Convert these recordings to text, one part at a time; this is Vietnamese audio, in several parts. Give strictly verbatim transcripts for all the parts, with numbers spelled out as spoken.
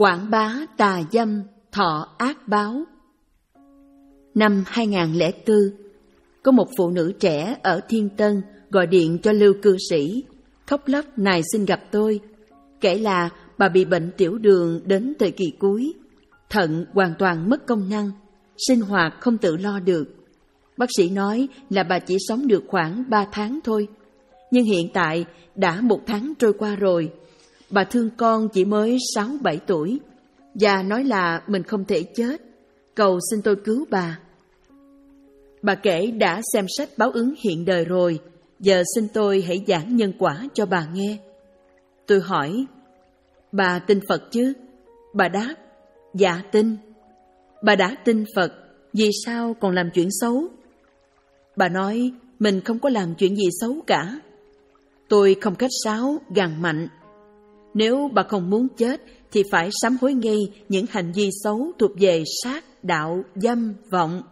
Quảng bá tà dâm, thọ ác báo. Năm hai nghìn không trăm lẻ bốn, có một phụ nữ trẻ ở Thiên Tân gọi điện cho Lưu cư sĩ, khóc lóc nài xin gặp tôi, kể là bà bị bệnh tiểu đường đến thời kỳ cuối, thận hoàn toàn mất công năng, sinh hoạt không tự lo được. Bác sĩ nói là bà chỉ sống được khoảng ba tháng thôi, nhưng hiện tại đã một tháng trôi qua rồi. Bà thương con chỉ mới sáu bảy tuổi và nói là mình không thể chết, cầu xin tôi cứu bà. Bà kể đã xem sách báo ứng hiện đời rồi, giờ xin tôi hãy giảng nhân quả cho bà nghe. Tôi hỏi, bà tin Phật chứ? Bà đáp, dạ tin. Bà đã tin Phật, vì sao còn làm chuyện xấu? Bà nói mình không có làm chuyện gì xấu cả. Tôi không khách sáo, gằn mạnh. Nếu bà không muốn chết thì phải sám hối ngay những hành vi xấu thuộc về sát, đạo, dâm, vọng.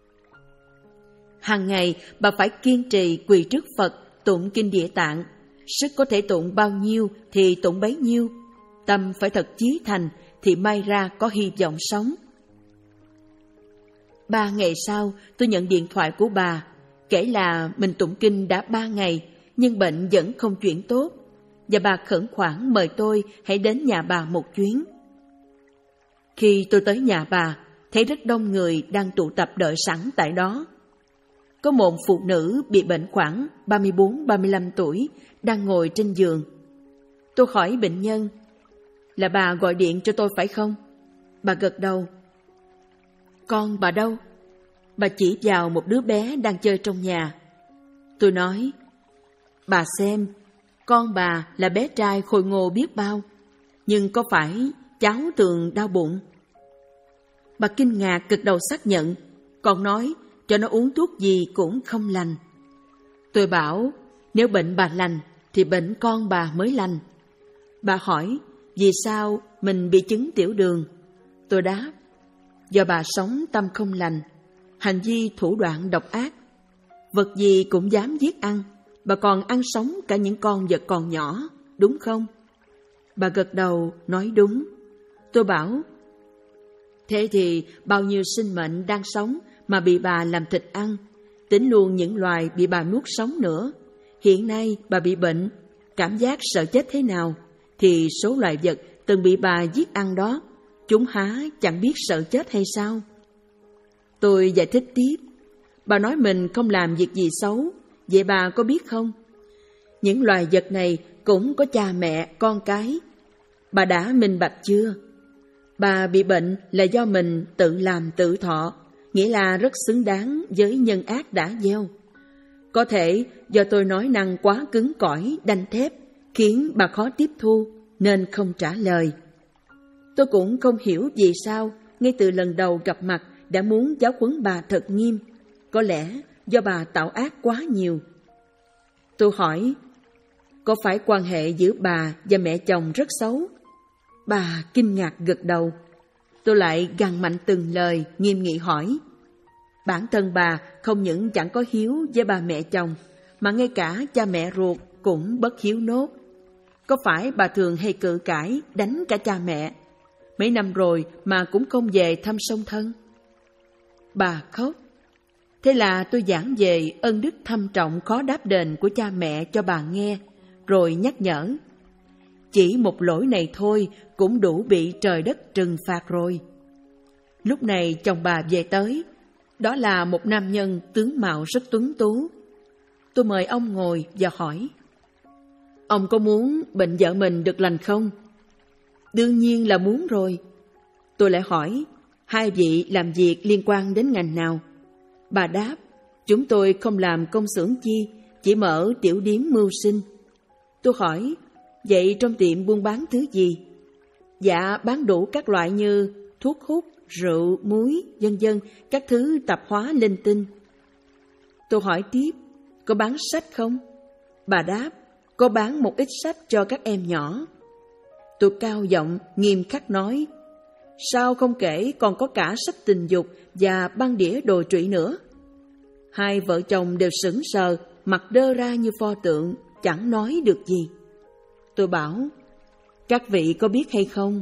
Hàng ngày bà phải kiên trì quỳ trước Phật tụng kinh Địa Tạng. Sức có thể tụng bao nhiêu thì tụng bấy nhiêu. Tâm phải thật chí thành thì may ra có hy vọng sống. Ba ngày sau tôi nhận điện thoại của bà, kể là mình tụng kinh đã ba ngày nhưng bệnh vẫn không chuyển tốt, và bà khẩn khoản mời tôi hãy đến nhà bà một chuyến. Khi tôi tới nhà bà, thấy rất đông người đang tụ tập đợi sẵn tại đó. Có một phụ nữ bị bệnh khoảng ba mươi bốn ba mươi lăm tuổi đang ngồi trên giường. Tôi hỏi bệnh nhân, là bà gọi điện cho tôi phải không? Bà gật đầu. Con bà đâu? Bà chỉ vào một đứa bé đang chơi trong nhà. Tôi nói, bà xem, con bà là bé trai khôi ngô biết bao, nhưng có phải cháu thường đau bụng? Bà kinh ngạc gật đầu xác nhận, còn nói cho nó uống thuốc gì cũng không lành. Tôi bảo, nếu bệnh bà lành thì bệnh con bà mới lành. Bà hỏi, vì sao mình bị chứng tiểu đường? Tôi đáp, do bà sống tâm không lành, hành vi thủ đoạn độc ác. Vật gì cũng dám giết ăn, bà còn ăn sống cả những con vật còn nhỏ, đúng không? Bà gật đầu, nói đúng. Tôi bảo, thế thì bao nhiêu sinh mệnh đang sống mà bị bà làm thịt ăn, tính luôn những loài bị bà nuốt sống nữa. Hiện nay bà bị bệnh, cảm giác sợ chết thế nào, thì số loài vật từng bị bà giết ăn đó, chúng há chẳng biết sợ chết hay sao? Tôi giải thích tiếp, bà nói mình không làm việc gì xấu, vậy bà có biết không? Những loài vật này cũng có cha mẹ, con cái. Bà đã minh bạch chưa? Bà bị bệnh là do mình tự làm tự thọ, nghĩa là rất xứng đáng với nhân ác đã gieo. Có thể do tôi nói năng quá cứng cỏi, đanh thép, khiến bà khó tiếp thu, nên không trả lời. Tôi cũng không hiểu vì sao, ngay từ lần đầu gặp mặt đã muốn giáo huấn bà thật nghiêm. Có lẽ do bà tạo ác quá nhiều. Tôi hỏi, có phải quan hệ giữa bà và mẹ chồng rất xấu? Bà kinh ngạc gật đầu. Tôi lại gằn mạnh từng lời, nghiêm nghị hỏi, bản thân bà không những chẳng có hiếu với bà mẹ chồng, mà ngay cả cha mẹ ruột cũng bất hiếu nốt. Có phải bà thường hay cự cãi, đánh cả cha mẹ? Mấy năm rồi mà cũng không về thăm song thân. Bà khóc. Thế là tôi giảng về ân đức thâm trọng khó đáp đền của cha mẹ cho bà nghe, rồi nhắc nhở. Chỉ một lỗi này thôi cũng đủ bị trời đất trừng phạt rồi. Lúc này chồng bà về tới. Đó là một nam nhân tướng mạo rất tuấn tú. Tôi mời ông ngồi và hỏi, ông có muốn bệnh vợ mình được lành không? Đương nhiên là muốn rồi. Tôi lại hỏi, hai vị làm việc liên quan đến ngành nào? Bà đáp, chúng tôi không làm công xưởng chi, chỉ mở tiểu điếm mưu sinh. Tôi hỏi, vậy trong tiệm buôn bán thứ gì? Dạ, bán đủ các loại như thuốc hút, rượu, muối, vân vân, các thứ tạp hóa linh tinh. Tôi hỏi tiếp, có bán sách không? Bà đáp, có bán một ít sách cho các em nhỏ. Tôi cao giọng, nghiêm khắc nói, sao không kể còn có cả sách tình dục và băng đĩa đồ trụy nữa? Hai vợ chồng đều sững sờ, mặt đơ ra như pho tượng, chẳng nói được gì. Tôi bảo, các vị có biết hay không,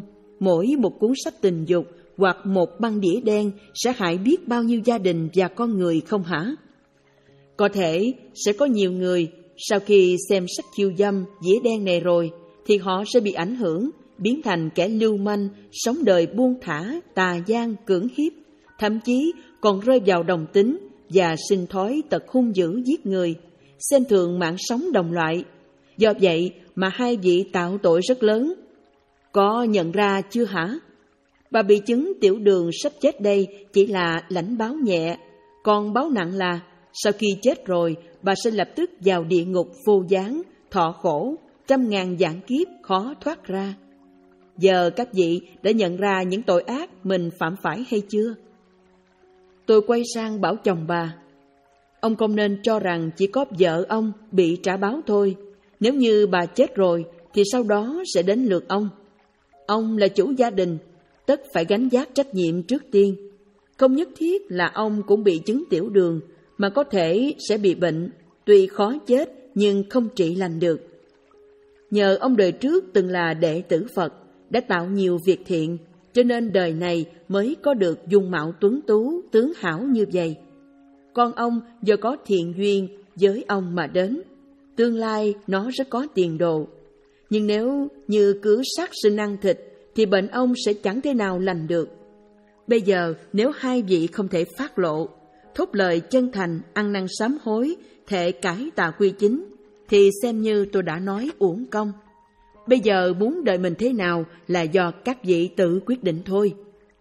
mỗi một cuốn sách tình dục hoặc một băng đĩa đen sẽ hại biết bao nhiêu gia đình và con người không hả? Có thể sẽ có nhiều người sau khi xem sách khiêu dâm, đĩa đen này rồi thì họ sẽ bị ảnh hưởng, biến thành kẻ lưu manh, sống đời buông thả, tà gian, cưỡng hiếp, thậm chí còn rơi vào đồng tính và sinh thói tật hung dữ giết người, xem thường mạng sống đồng loại. Do vậy mà hai vị tạo tội rất lớn. Có nhận ra chưa hả? Bà bị chứng tiểu đường sắp chết đây chỉ là lãnh báo nhẹ, còn báo nặng là sau khi chết rồi bà sẽ lập tức vào địa ngục vô gián, thọ khổ, trăm ngàn vạn kiếp khó thoát ra. Giờ các vị đã nhận ra những tội ác mình phạm phải hay chưa? Tôi quay sang bảo chồng bà, ông không nên cho rằng chỉ có vợ ông bị trả báo thôi. Nếu như bà chết rồi thì sau đó sẽ đến lượt ông. Ông là chủ gia đình, tất phải gánh vác trách nhiệm trước tiên. Không nhất thiết là ông cũng bị chứng tiểu đường, mà có thể sẽ bị bệnh, tuy khó chết nhưng không trị lành được. Nhờ ông đời trước từng là đệ tử Phật, đã tạo nhiều việc thiện, cho nên đời này mới có được dung mạo tuấn tú, tướng hảo như vậy. Con ông do có thiện duyên với ông mà đến, tương lai nó rất có tiền đồ. Nhưng nếu như cứ sát sinh ăn thịt thì bệnh ông sẽ chẳng thể nào lành được. Bây giờ nếu hai vị không thể phát lộ, thốt lời chân thành, ăn năn sám hối, thệ cải tà quy chính, thì xem như tôi đã nói uổng công. Bây giờ muốn đời mình thế nào là do các vị tự quyết định thôi.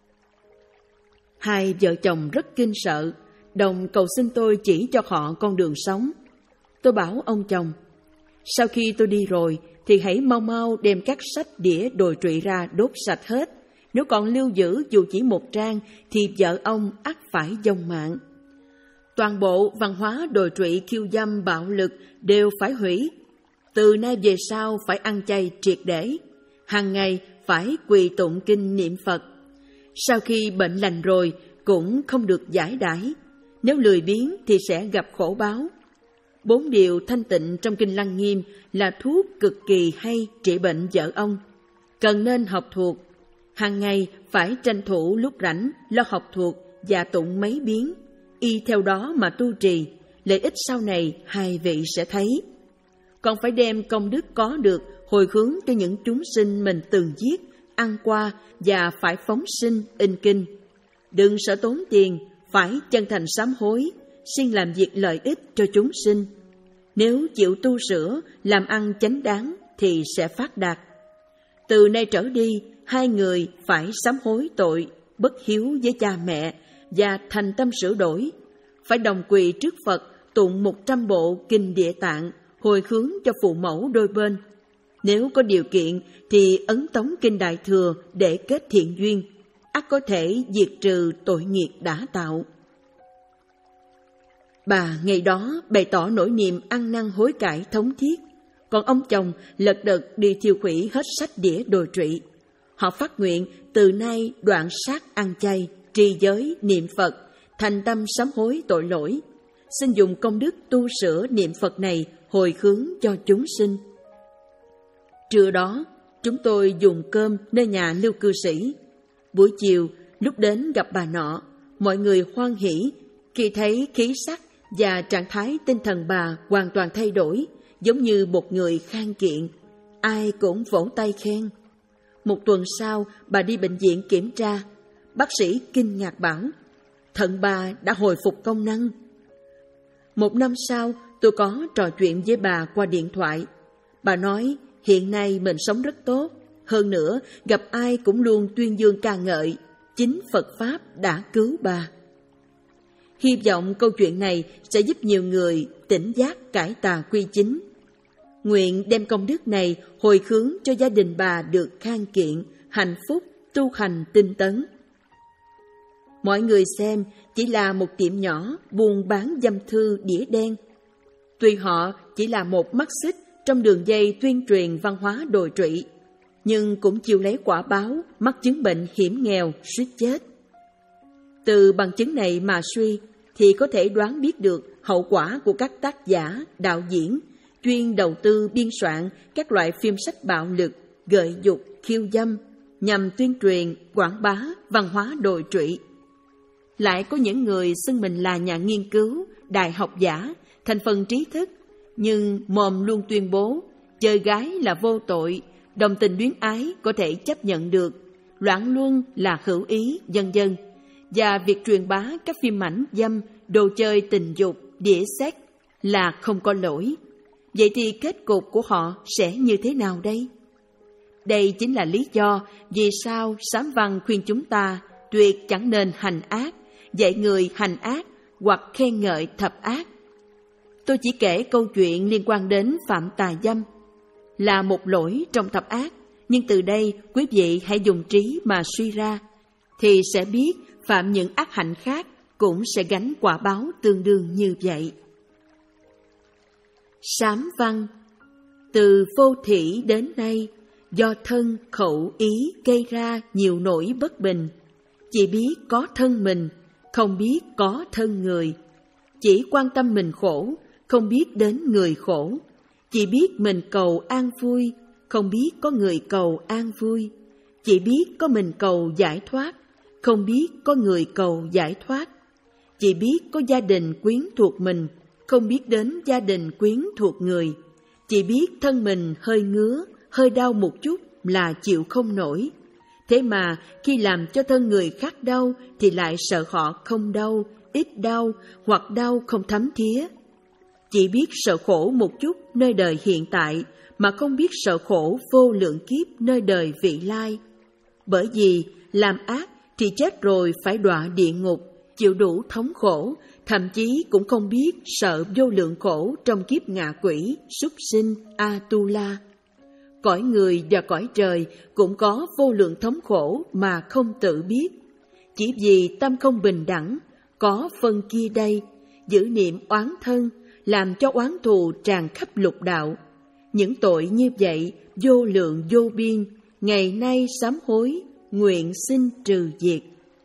Hai vợ chồng rất kinh sợ, đồng cầu xin tôi chỉ cho họ con đường sống. Tôi bảo ông chồng, sau khi tôi đi rồi thì hãy mau mau đem các sách đĩa đồi trụy ra đốt sạch hết. Nếu còn lưu giữ dù chỉ một trang thì vợ ông ắt phải vong mạng. Toàn bộ văn hóa đồi trụy khiêu dâm bạo lực đều phải hủy. Từ nay về sau phải ăn chay triệt để, hàng ngày phải quỳ tụng kinh niệm Phật. Sau khi bệnh lành rồi cũng không được giải đãi, nếu lười biếng thì sẽ gặp khổ báo. Bốn điều thanh tịnh trong kinh Lăng Nghiêm là thuốc cực kỳ hay trị bệnh vợ ông, cần nên học thuộc. Hàng ngày phải tranh thủ lúc rảnh lo học thuộc và tụng mấy biến, y theo đó mà tu trì, lợi ích sau này hai vị sẽ thấy. Còn phải đem công đức có được hồi hướng cho những chúng sinh mình từng giết, ăn qua và phải phóng sinh in kinh. Đừng sợ tốn tiền, phải chân thành sám hối, xin làm việc lợi ích cho chúng sinh. Nếu chịu tu sửa, làm ăn chánh đáng thì sẽ phát đạt. Từ nay trở đi, hai người phải sám hối tội bất hiếu với cha mẹ và thành tâm sửa đổi. Phải đồng quỳ trước Phật tụng một trăm bộ kinh Địa Tạng, hồi hướng cho phụ mẫu đôi bên. Nếu có điều kiện thì ấn tống kinh Đại Thừa để kết thiện duyên, ắt có thể diệt trừ tội nghiệp đã tạo. Bà ngày đó bày tỏ nỗi niềm ăn năn hối cải thống thiết, còn ông chồng lật đật đi thiêu hủy hết sách đĩa đồi trụy. Họ phát nguyện từ nay đoạn sát ăn chay, trì giới, niệm Phật, thành tâm sám hối tội lỗi. Xin dùng công đức tu sửa niệm Phật này hồi hướng cho chúng sinh. Trưa đó, chúng tôi dùng cơm nơi nhà lưu cư sĩ. Buổi chiều, lúc đến gặp bà nọ, mọi người hoan hỉ khi thấy khí sắc và trạng thái tinh thần bà hoàn toàn thay đổi, giống như một người khang kiện. Ai cũng vỗ tay khen. Một tuần sau, bà đi bệnh viện kiểm tra. Bác sĩ kinh ngạc bảo, thận bà đã hồi phục công năng. Một năm sau, tôi có trò chuyện với bà qua điện thoại. Bà nói hiện nay mình sống rất tốt, hơn nữa gặp ai cũng luôn tuyên dương ca ngợi, chính Phật Pháp đã cứu bà. Hy vọng câu chuyện này sẽ giúp nhiều người tỉnh giác cải tà quy chính. Nguyện đem công đức này hồi hướng cho gia đình bà được khang kiện, hạnh phúc, tu hành tinh tấn. Mọi người xem chỉ là một tiệm nhỏ buôn bán dâm thư đĩa đen. Tuy họ chỉ là một mắt xích trong đường dây tuyên truyền văn hóa đồi trụy, nhưng cũng chịu lấy quả báo mắc chứng bệnh hiểm nghèo suýt chết. Từ bằng chứng này mà suy thì có thể đoán biết được hậu quả của các tác giả, đạo diễn chuyên đầu tư biên soạn các loại phim sách bạo lực, gợi dục, khiêu dâm, nhằm tuyên truyền, quảng bá văn hóa đồi trụy. Lại có những người xưng mình là nhà nghiên cứu, đại học giả, thành phần trí thức, nhưng mồm luôn tuyên bố chơi gái là vô tội, đồng tình luyến ái có thể chấp nhận được, loạn luân là hữu ý, vân vân. Và việc truyền bá các phim ảnh dâm, đồ chơi tình dục, đĩa sex là không có lỗi. Vậy thì kết cục của họ sẽ như thế nào đây? Đây chính là lý do vì sao Sám Văn khuyên chúng ta tuyệt chẳng nên hành ác, dạy người hành ác hoặc khen ngợi thập ác. Tôi chỉ kể câu chuyện liên quan đến phạm tà dâm là một lỗi trong thập ác, nhưng từ đây quý vị hãy dùng trí mà suy ra, thì sẽ biết phạm những ác hạnh khác cũng sẽ gánh quả báo tương đương như vậy. Sám Văn. Từ vô thỉ đến nay, do thân khẩu ý gây ra nhiều nỗi bất bình, chỉ biết có thân mình, không biết có thân người, chỉ quan tâm mình khổ, không biết đến người khổ, chỉ biết mình cầu an vui, không biết có người cầu an vui, chỉ biết có mình cầu giải thoát, không biết có người cầu giải thoát, chỉ biết có gia đình quyến thuộc mình, không biết đến gia đình quyến thuộc người, chỉ biết thân mình hơi ngứa, hơi đau một chút là chịu không nổi. Thế mà khi làm cho thân người khác đau thì lại sợ họ không đau, ít đau hoặc đau không thấm thía. Chỉ biết sợ khổ một chút nơi đời hiện tại mà không biết sợ khổ vô lượng kiếp nơi đời vị lai. Bởi vì làm ác thì chết rồi phải đọa địa ngục, chịu đủ thống khổ, thậm chí cũng không biết sợ vô lượng khổ trong kiếp ngạ quỷ, súc sinh, Atula. Cõi người và cõi trời cũng có vô lượng thống khổ mà không tự biết. Chỉ vì tâm không bình đẳng, có phân kia đây, giữ niệm oán thân, làm cho oán thù tràn khắp lục đạo. Những tội như vậy, vô lượng vô biên, ngày nay sám hối, nguyện xin trừ diệt.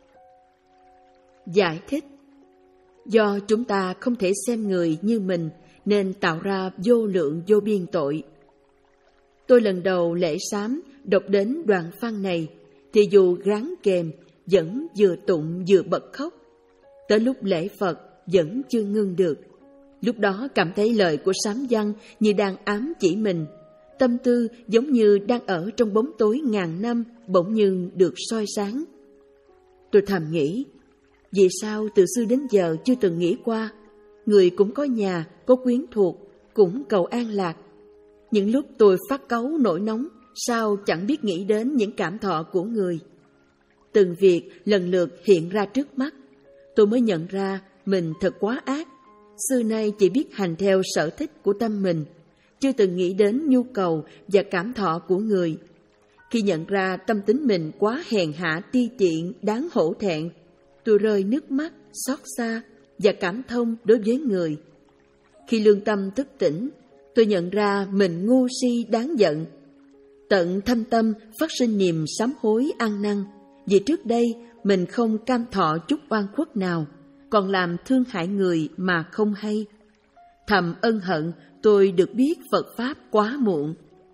Giải thích. Do chúng ta không thể xem người như mình, nên tạo ra vô lượng vô biên tội. Tôi lần đầu lễ sám đọc đến đoạn văn này, thì dù ráng kềm, vẫn vừa tụng vừa bật khóc. Tới lúc lễ Phật vẫn chưa ngưng được. Lúc đó cảm thấy lời của Sám Văn như đang ám chỉ mình. Tâm tư giống như đang ở trong bóng tối ngàn năm, bỗng nhiên được soi sáng. Tôi thầm nghĩ, vì sao từ xưa đến giờ chưa từng nghĩ qua, người cũng có nhà, có quyến thuộc, cũng cầu an lạc. Những lúc tôi phát cáu nổi nóng, sao chẳng biết nghĩ đến những cảm thọ của người. Từng việc lần lượt hiện ra trước mắt, tôi mới nhận ra mình thật quá ác. Xưa nay chỉ biết hành theo sở thích của tâm mình, chưa từng nghĩ đến nhu cầu và cảm thọ của người. Khi nhận ra tâm tính mình quá hèn hạ ti tiện, đáng hổ thẹn, tôi rơi nước mắt, xót xa và cảm thông đối với người. Khi lương tâm thức tỉnh, tôi nhận ra mình ngu si đáng giận. Tận thâm tâm phát sinh niềm sám hối ăn năn, vì trước đây mình không cam thọ chút oan khuất nào, còn làm thương hại người mà không hay. Thầm ân hận tôi được biết Phật Pháp quá muộn.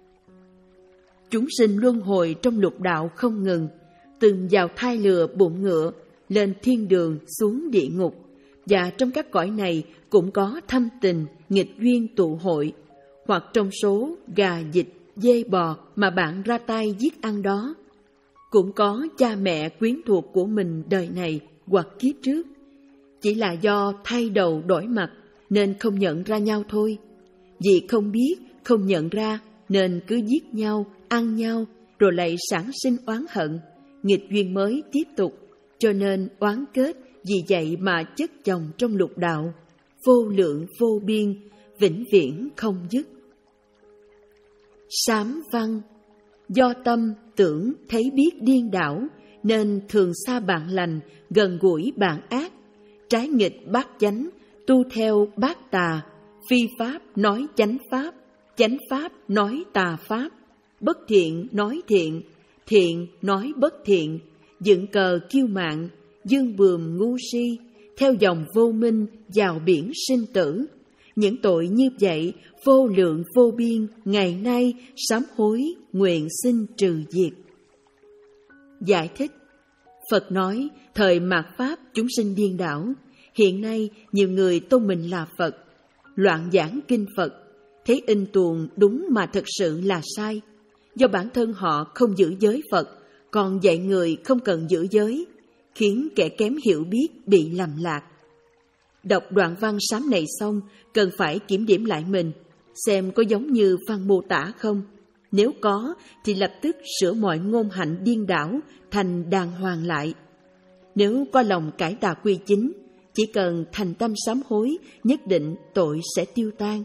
Chúng sinh luân hồi trong lục đạo không ngừng, từng vào thai lừa bụng ngựa, lên thiên đường xuống địa ngục, và trong các cõi này cũng có thâm tình, nghịch duyên tụ hội, hoặc trong số gà, vịt, dê bò mà bạn ra tay giết ăn đó. Cũng có cha mẹ quyến thuộc của mình đời này hoặc kiếp trước. Chỉ là do thay đầu đổi mặt nên không nhận ra nhau thôi. Vì không biết, không nhận ra nên cứ giết nhau, ăn nhau, rồi lại sản sinh oán hận, nghịch duyên mới tiếp tục, cho nên oán kết vì vậy mà chất chồng trong lục đạo, vô lượng vô biên, vĩnh viễn không dứt. Sám Văn. Do tâm tưởng thấy biết điên đảo, nên thường xa bạn lành, gần gũi bạn ác, trái nghịch bát chánh, tu theo bát tà, phi pháp nói chánh pháp, chánh pháp nói tà pháp, bất thiện nói thiện, thiện nói bất thiện, dựng cờ kiêu mạn, dương bườm ngu si, theo dòng vô minh vào biển sinh tử. Những tội như vậy vô lượng vô biên, ngày nay sám hối nguyện xin trừ diệt. Giải thích: Phật nói, thời mạt Pháp chúng sinh điên đảo. Hiện nay nhiều người tôn mình là Phật, loạn giảng kinh Phật, thấy in tuồng đúng mà thật sự là sai. Do bản thân họ không giữ giới Phật, còn dạy người không cần giữ giới, khiến kẻ kém hiểu biết bị lầm lạc. Đọc đoạn văn sám này xong, cần phải kiểm điểm lại mình, xem có giống như văn mô tả không. Nếu có, thì lập tức sửa mọi ngôn hạnh điên đảo thành đàng hoàng lại. Nếu có lòng cải tà quy chính, chỉ cần thành tâm sám hối, nhất định tội sẽ tiêu tan.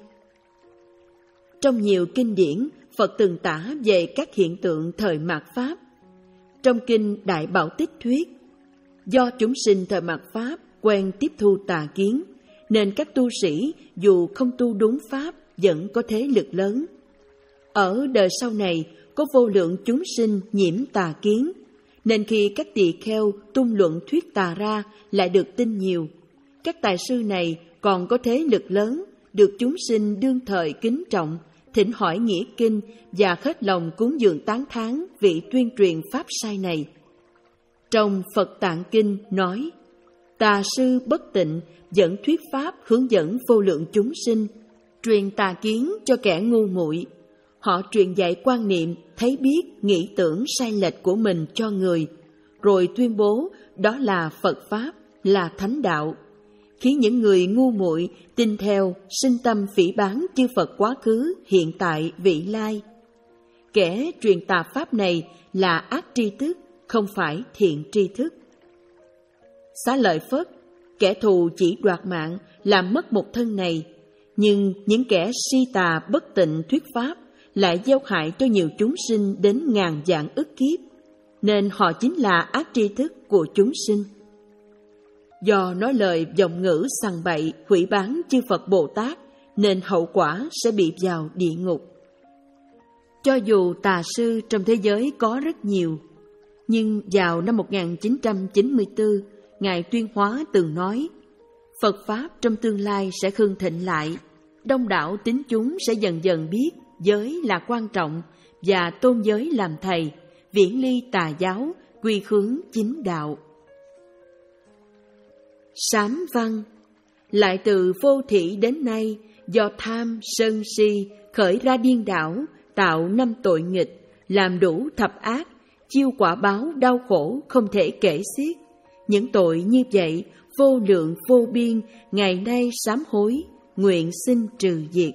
Trong nhiều kinh điển, Phật từng tả về các hiện tượng thời mạt Pháp. Trong kinh Đại Bảo Tích thuyết, do chúng sinh thời mạt Pháp quen tiếp thu tà kiến, nên các tu sĩ dù không tu đúng Pháp vẫn có thế lực lớn. Ở đời sau này, có vô lượng chúng sinh nhiễm tà kiến, nên khi các tỳ kheo tung luận thuyết tà ra lại được tin nhiều. Các tài sư này còn có thế lực lớn, được chúng sinh đương thời kính trọng, thỉnh hỏi nghĩa kinh và hết lòng cúng dường tán thán vị tuyên truyền pháp sai này. Trong Phật Tạng Kinh nói, tà sư bất tịnh dẫn thuyết pháp hướng dẫn vô lượng chúng sinh, truyền tà kiến cho kẻ ngu muội. Họ truyền dạy quan niệm, thấy biết, nghĩ tưởng sai lệch của mình cho người, rồi tuyên bố đó là Phật Pháp, là thánh đạo, khiến những người ngu muội tin theo, sinh tâm phỉ báng chư Phật quá khứ, hiện tại, vị lai. Kẻ truyền tà Pháp này là ác tri thức, không phải thiện tri thức. Xá Lợi Phất, kẻ thù chỉ đoạt mạng, làm mất một thân này, nhưng những kẻ si tà bất tịnh thuyết Pháp lại gieo hại cho nhiều chúng sinh đến ngàn vạn ức kiếp, nên họ chính là ác tri thức của chúng sinh. Do nói lời vọng ngữ sằng bậy, hủy báng chư Phật Bồ Tát, nên hậu quả sẽ bị vào địa ngục. Cho dù tà sư trong thế giới có rất nhiều, nhưng vào năm một nghìn chín trăm chín mươi tư, Ngài Tuyên Hóa từng nói, Phật Pháp trong tương lai sẽ hưng thịnh lại, đông đảo tín chúng sẽ dần dần biết giới là quan trọng và tôn giới làm thầy, viễn ly tà giáo, quy hướng chính đạo. Sám văn, lại từ vô thị đến nay, do tham sân si khởi ra điên đảo, tạo năm tội nghịch, làm đủ thập ác, chiêu quả báo đau khổ không thể kể xiết. Những tội như vậy vô lượng vô biên, ngày nay sám hối, nguyện xin trừ diệt.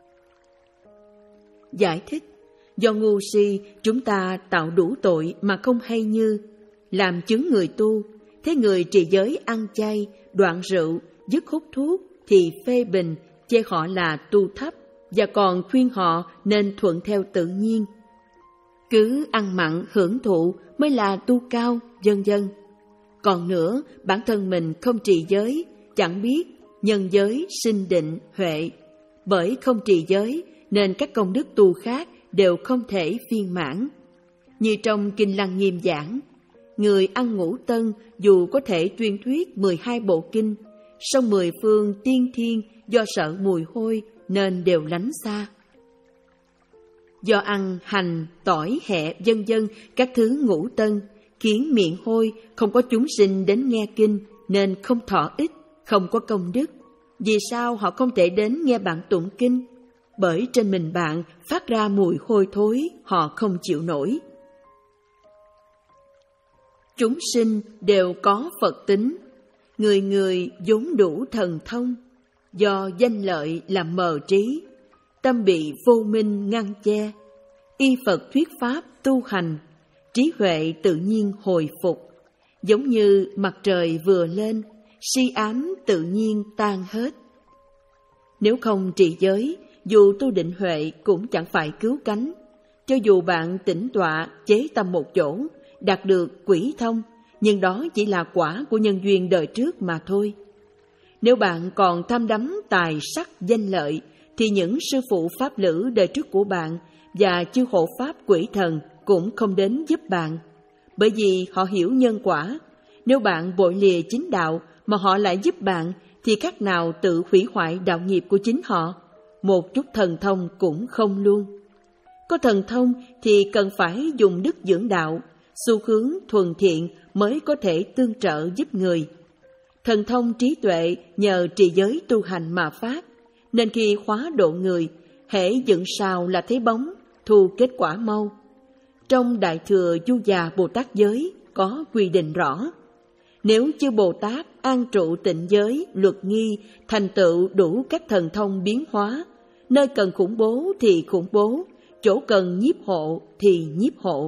Giải thích, do ngu si chúng ta tạo đủ tội mà không hay như làm chứng người tu. Thế người trì giới ăn chay, đoạn rượu, dứt hút thuốc thì phê bình, chê họ là tu thấp, và còn khuyên họ nên thuận theo tự nhiên. Cứ ăn mặn hưởng thụ mới là tu cao, vân vân. Còn nữa, bản thân mình không trì giới, chẳng biết nhân giới sinh định huệ. Bởi không trì giới nên các công đức tu khác đều không thể viên mãn. Như trong Kinh Lăng Nghiêm giảng, người ăn ngũ tân dù có thể tuyên thuyết mười hai bộ kinh, song mười phương tiên thiên do sợ mùi hôi nên đều lánh xa. Do ăn hành, tỏi, hẹ, vân vân các thứ ngũ tân, khiến miệng hôi, không có chúng sinh đến nghe kinh nên không thọ ích, không có công đức. Vì sao họ không thể đến nghe bạn tụng kinh? Bởi trên mình bạn phát ra mùi hôi thối, họ không chịu nổi. Chúng sinh đều có Phật tính, người người vốn đủ thần thông, do danh lợi làm mờ trí, tâm bị vô minh ngăn che, y Phật thuyết pháp tu hành, trí huệ tự nhiên hồi phục, giống như mặt trời vừa lên, si ám tự nhiên tan hết. Nếu không trì giới, dù tu định huệ cũng chẳng phải cứu cánh. Cho dù bạn tĩnh tọa chế tâm một chỗ, đạt được quỷ thông, nhưng đó chỉ là quả của nhân duyên đời trước mà thôi. Nếu bạn còn tham đắm tài sắc danh lợi, thì những sư phụ pháp lữ đời trước của bạn và chư hộ pháp quỷ thần cũng không đến giúp bạn, bởi vì họ hiểu nhân quả. Nếu bạn bội lìa chính đạo mà họ lại giúp bạn, thì khác nào tự hủy hoại đạo nghiệp của chính họ. Một chút thần thông cũng không luôn. Có thần thông thì cần phải dùng đức dưỡng đạo, xu hướng thuần thiện mới có thể tương trợ giúp người. Thần thông trí tuệ nhờ trì giới tu hành mà phát, nên khi khóa độ người, hễ dựng sào là thấy bóng, thu kết quả mau. Trong Đại Thừa Du Già Bồ Tát giới có quy định rõ, nếu chư Bồ Tát an trụ tịnh giới, luật nghi, thành tựu đủ các thần thông biến hóa, nơi cần khủng bố thì khủng bố, chỗ cần nhiếp hộ thì nhiếp hộ.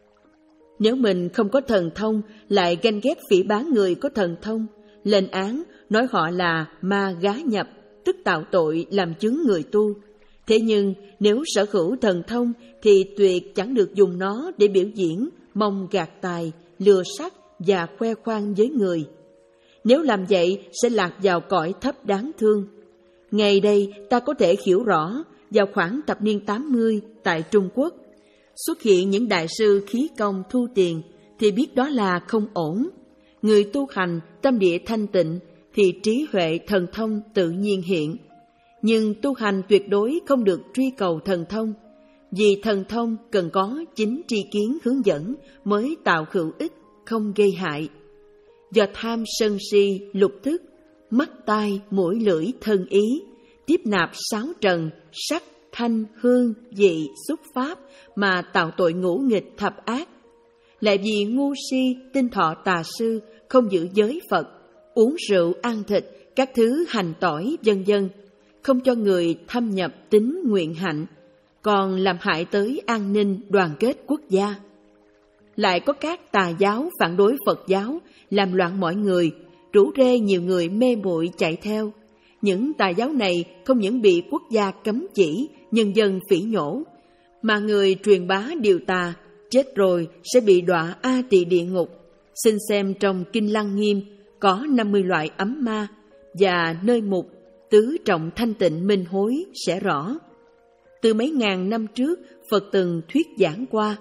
Nếu mình không có thần thông, lại ganh ghét phỉ báng người có thần thông, lên án nói họ là ma gá nhập, tức tạo tội làm chứng người tu. Thế nhưng nếu sở hữu thần thông thì tuyệt chẳng được dùng nó để biểu diễn, mong gạt tài, lừa sắc và khoe khoang với người. Nếu làm vậy sẽ lạc vào cõi thấp đáng thương. Ngày đây ta có thể hiểu rõ, vào khoảng thập niên tám mươi tại Trung Quốc, xuất hiện những đại sư khí công thu tiền thì biết đó là không ổn. Người tu hành tâm địa thanh tịnh thì trí huệ thần thông tự nhiên hiện. Nhưng tu hành tuyệt đối không được truy cầu thần thông, vì thần thông cần có chính tri kiến hướng dẫn mới tạo hữu ích, không gây hại. Do tham sân si, lục thức, mắt tai, mũi lưỡi thân ý, tiếp nạp sáu trần, sắc, thanh, hương, vị, xúc pháp mà tạo tội ngũ nghịch thập ác. Lại vì ngu si, tinh thọ tà sư, không giữ giới Phật, uống rượu, ăn thịt, các thứ hành tỏi, vân vân, không cho người thâm nhập tính nguyện hạnh, còn làm hại tới an ninh đoàn kết quốc gia. Lại có các tà giáo phản đối Phật giáo, làm loạn mọi người, rủ rê nhiều người mê muội chạy theo. Những tà giáo này không những bị quốc gia cấm chỉ, nhân dân phỉ nhổ, mà người truyền bá điều tà, chết rồi sẽ bị đọa A Tỳ địa ngục. Xin xem trong Kinh Lăng Nghiêm có năm mươi loại ấm ma, và nơi mục tứ trọng thanh tịnh minh hối sẽ rõ. Từ mấy ngàn năm trước Phật từng thuyết giảng qua.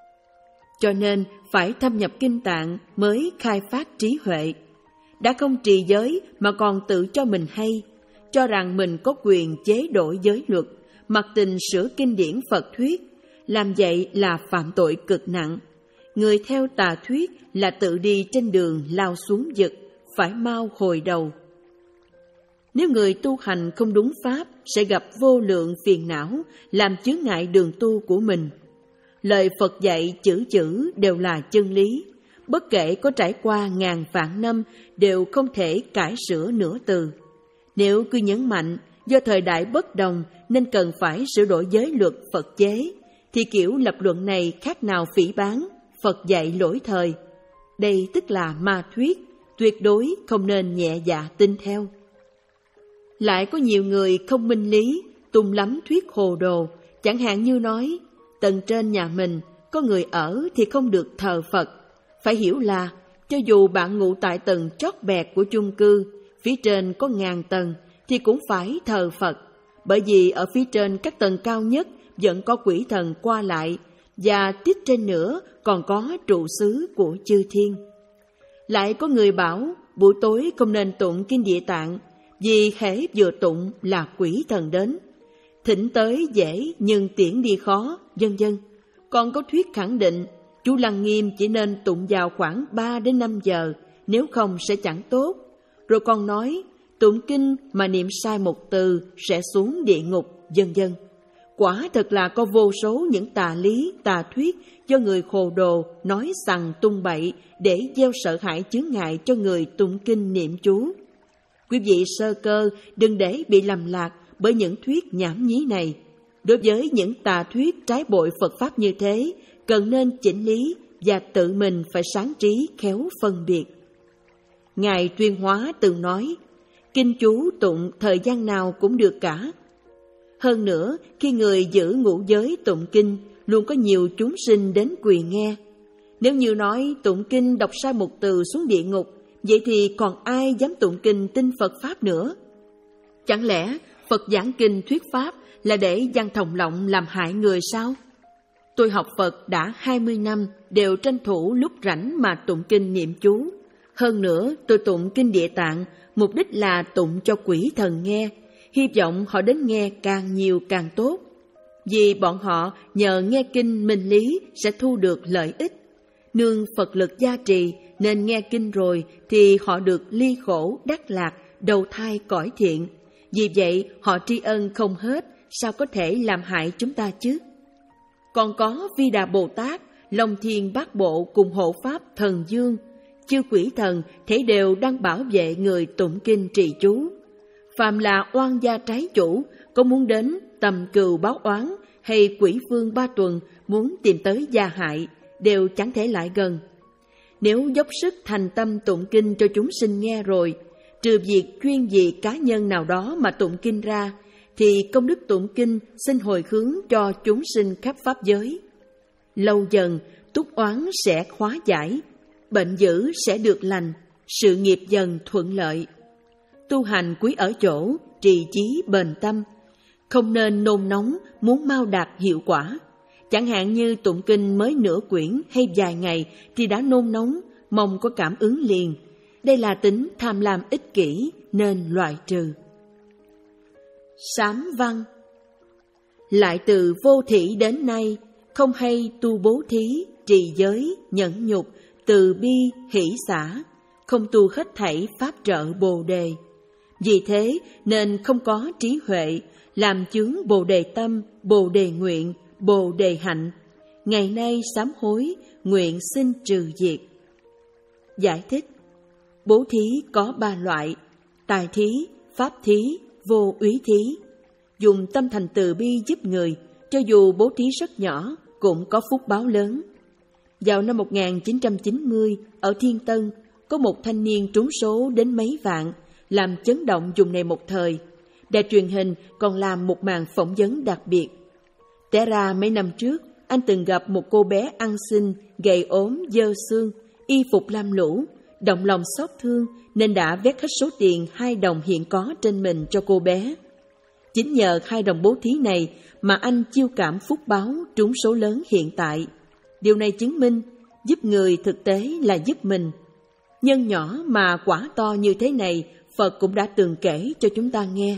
Cho nên phải thâm nhập kinh tạng mới khai phát trí huệ. Đã không trì giới mà còn tự cho mình hay, cho rằng mình có quyền chế độ giới luật, mặc tình sửa kinh điển Phật thuyết, làm vậy là phạm tội cực nặng. Người theo tà thuyết là tự đi trên đường lao xuống vực, phải mau hồi đầu. Nếu người tu hành không đúng pháp, sẽ gặp vô lượng phiền não, làm chướng ngại đường tu của mình. Lời Phật dạy chữ chữ đều là chân lý, bất kể có trải qua ngàn vạn năm đều không thể cải sửa nửa từ. Nếu cứ nhấn mạnh do thời đại bất đồng nên cần phải sửa đổi giới luật Phật chế, thì kiểu lập luận này khác nào phỉ báng, Phật dạy lỗi thời. Đây tức là ma thuyết, tuyệt đối không nên nhẹ dạ tin theo. Lại có nhiều người không minh lý, tung lắm thuyết hồ đồ, chẳng hạn như nói, tầng trên nhà mình có người ở thì không được thờ Phật. Phải hiểu là, cho dù bạn ngụ tại tầng trót bẹt của chung cư, phía trên có ngàn tầng, thì cũng phải thờ Phật. Bởi vì ở phía trên các tầng cao nhất vẫn có quỷ thần qua lại, và tít trên nữa còn có trụ xứ của chư thiên. Lại có người bảo, buổi tối không nên tụng kinh Địa Tạng, vì hễ vừa tụng là quỷ thần đến. Thỉnh tới dễ nhưng tiễn đi khó, vân vân. Còn có thuyết khẳng định, chú Lăng Nghiêm chỉ nên tụng vào khoảng ba đến năm giờ, nếu không sẽ chẳng tốt. Rồi còn nói, tụng kinh mà niệm sai một từ sẽ xuống địa ngục, vân vân. Quả thật là có vô số những tà lý, tà thuyết do người khồ đồ nói sằng tung bậy để gieo sợ hãi chướng ngại cho người tụng kinh niệm chú. Quý vị sơ cơ đừng để bị lầm lạc bởi những thuyết nhảm nhí này. Đối với những tà thuyết trái bội Phật Pháp như thế, cần nên chỉnh lý và tự mình phải sáng trí khéo phân biệt. Ngài Tuyên Hóa từng nói, kinh chú tụng thời gian nào cũng được cả. Hơn nữa, khi người giữ ngũ giới tụng kinh, luôn có nhiều chúng sinh đến quỳ nghe. Nếu như nói tụng kinh đọc sai một từ xuống địa ngục, vậy thì còn ai dám tụng kinh tin Phật Pháp nữa? Chẳng lẽ Phật giảng kinh thuyết Pháp là để văn thòng lọng làm hại người sao? Tôi học Phật đã hai mươi năm, đều tranh thủ lúc rảnh mà tụng kinh niệm chú. Hơn nữa, tôi tụng kinh Địa Tạng, mục đích là tụng cho quỷ thần nghe, hy vọng họ đến nghe càng nhiều càng tốt. Vì bọn họ nhờ nghe kinh minh lý sẽ thu được lợi ích. Nương Phật lực gia trì nên nghe kinh rồi thì họ được ly khổ đắc lạc, đầu thai cõi thiện. Vì vậy họ tri ân không hết, sao có thể làm hại chúng ta chứ? Còn có Vi Đà Bồ Tát, Long Thiên Bát Bộ cùng hộ pháp Thần Dương, chư quỷ thần thể đều đang bảo vệ người tụng kinh trì chú. Phàm là oan gia trái chủ, có muốn đến tầm cừu báo oán hay quỷ vương ba tuần muốn tìm tới gia hại, đều chẳng thể lại gần. Nếu dốc sức thành tâm tụng kinh cho chúng sinh nghe rồi, trừ việc chuyên vì cá nhân nào đó mà tụng kinh ra, thì công đức tụng kinh xin hồi hướng cho chúng sinh khắp pháp giới. Lâu dần, túc oán sẽ hóa giải, bệnh dữ sẽ được lành, sự nghiệp dần thuận lợi. Tu hành quý ở chỗ trì chí bền tâm, không nên nôn nóng muốn mau đạt hiệu quả. Chẳng hạn như tụng kinh mới nửa quyển hay vài ngày thì đã nôn nóng, mong có cảm ứng liền. Đây là tính tham lam ích kỷ nên loại trừ. Sám văn. Lại từ vô thỉ đến nay, không hay tu bố thí, trì giới, nhẫn nhục, từ bi, hỷ xả, không tu hết thảy pháp trợ Bồ đề. Vì thế nên không có trí huệ, làm chướng Bồ đề tâm, Bồ đề nguyện, Bồ đề hạnh. Ngày nay sám hối, nguyện xin trừ diệt. Giải thích. Bố thí có ba loại: tài thí, pháp thí, vô úy thí. Dùng tâm thành từ bi giúp người, cho dù bố thí rất nhỏ, cũng có phúc báo lớn. Vào năm một nghìn chín trăm chín mươi, ở Thiên Tân, có một thanh niên trúng số đến mấy vạn, làm chấn động vùng này một thời. Đài truyền hình còn làm một màn phỏng vấn đặc biệt. Té ra mấy năm trước, anh từng gặp một cô bé ăn xin, gầy ốm, dơ xương, y phục lam lũ, động lòng xót thương nên đã vét hết số tiền hai đồng hiện có trên mình cho cô bé. Chính nhờ hai đồng bố thí này mà anh chiêu cảm phúc báo trúng số lớn hiện tại. Điều này chứng minh giúp người thực tế là giúp mình. Nhân nhỏ mà quả to như thế này, Phật cũng đã từng kể cho chúng ta nghe.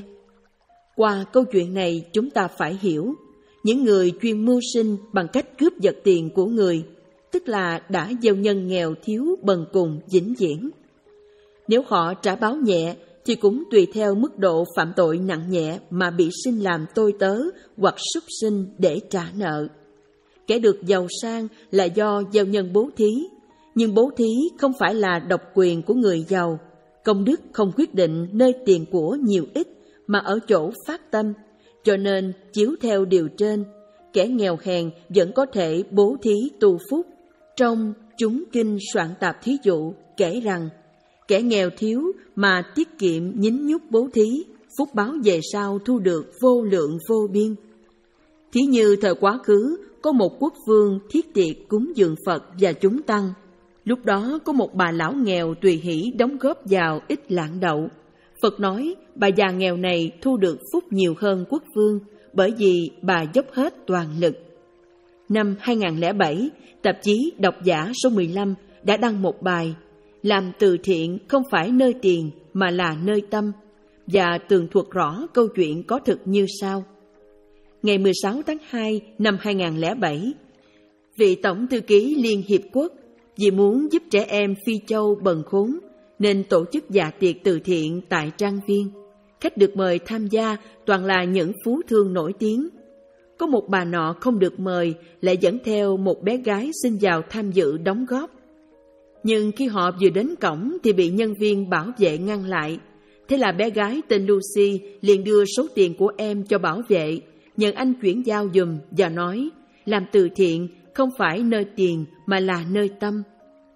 Qua câu chuyện này chúng ta phải hiểu, những người chuyên mưu sinh bằng cách cướp giật tiền của người, tức là đã gieo nhân nghèo thiếu bần cùng vĩnh viễn. Nếu họ trả báo nhẹ thì cũng tùy theo mức độ phạm tội nặng nhẹ mà bị sinh làm tôi tớ hoặc súc sinh để trả nợ. Kẻ được giàu sang là do gieo nhân bố thí, nhưng bố thí không phải là độc quyền của người giàu. Công đức không quyết định nơi tiền của nhiều ít, mà ở chỗ phát tâm. Cho nên, chiếu theo điều trên, kẻ nghèo hèn vẫn có thể bố thí tu phúc. Trong chúng kinh soạn tạp thí dụ kể rằng, kẻ nghèo thiếu mà tiết kiệm nhín nhúc bố thí, phúc báo về sau thu được vô lượng vô biên. Thí như thời quá khứ, có một quốc vương thiết tiệc cúng dường Phật và chúng tăng. Lúc đó có một bà lão nghèo tùy hỷ đóng góp vào ít lạng đậu. Phật nói bà già nghèo này thu được phúc nhiều hơn quốc vương, bởi vì bà dốc hết toàn lực. Năm hai không không bảy, tạp chí Độc giả số mười lăm đã đăng một bài làm từ thiện không phải nơi tiền mà là nơi tâm, và tường thuật rõ câu chuyện có thực như sau. Ngày mười sáu tháng hai năm hai không không bảy, vị Tổng thư ký Liên Hiệp Quốc vì muốn giúp trẻ em Phi Châu bần khốn nên tổ chức dạ tiệc từ thiện tại trang viên. Khách được mời tham gia toàn là những phú thương nổi tiếng. Có một bà nọ không được mời lại dẫn theo một bé gái xin vào tham dự đóng góp. Nhưng khi họ vừa đến cổng thì bị nhân viên bảo vệ ngăn lại. Thế là bé gái tên Lucy liền đưa số tiền của em cho bảo vệ, nhờ anh chuyển giao giùm và nói, làm từ thiện không phải nơi tiền mà là nơi tâm.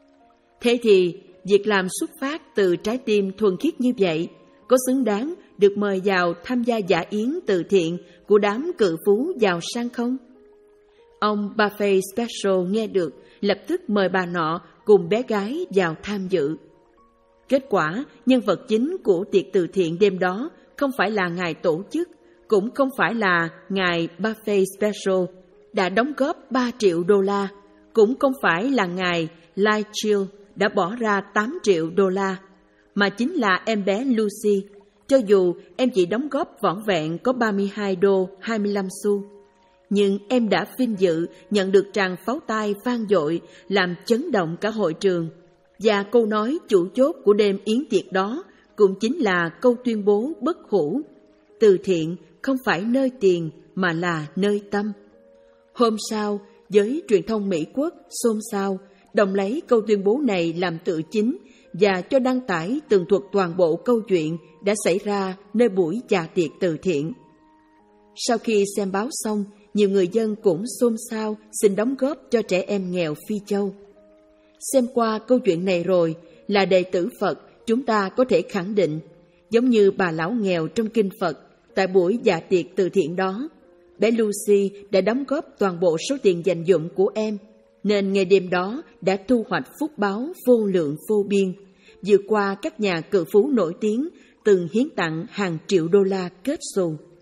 Thế thì, việc làm xuất phát từ trái tim thuần khiết như vậy, có xứng đáng được mời vào tham gia dạ yến từ thiện của đám cự phú giàu sang không? Ông Buffet Special nghe được, lập tức mời bà nọ cùng bé gái vào tham dự. Kết quả, nhân vật chính của tiệc từ thiện đêm đó không phải là ngài tổ chức, cũng không phải là ngài Buffet Special đã đóng góp ba triệu đô la, cũng không phải là ngài Lightchill đã bỏ ra tám triệu đô la, mà chính là em bé Lucy, cho dù em chỉ đóng góp vỏn vẹn có ba mươi hai đô hai mươi lăm xu. Nhưng em đã vinh dự nhận được tràng pháo tay vang dội làm chấn động cả hội trường. Và câu nói chủ chốt của đêm yến tiệc đó cũng chính là câu tuyên bố bất hủ: từ thiện không phải nơi tiền mà là nơi tâm. Hôm sau, giới truyền thông Mỹ Quốc xôn xao, đồng lấy câu tuyên bố này làm tựa chính và cho đăng tải tường thuật toàn bộ câu chuyện đã xảy ra nơi buổi dạ tiệc từ thiện. Sau khi xem báo xong, nhiều người dân cũng xôn xao xin đóng góp cho trẻ em nghèo Phi Châu. Xem qua câu chuyện này rồi, là đệ tử Phật, chúng ta có thể khẳng định, giống như bà lão nghèo trong kinh Phật, tại buổi dạ tiệc từ thiện đó, bé Lucy đã đóng góp toàn bộ số tiền dành dụm của em, nên ngày đêm đó đã thu hoạch phúc báo vô lượng vô biên, vượt qua các nhà cự phú nổi tiếng từng hiến tặng hàng triệu đô la kết xù.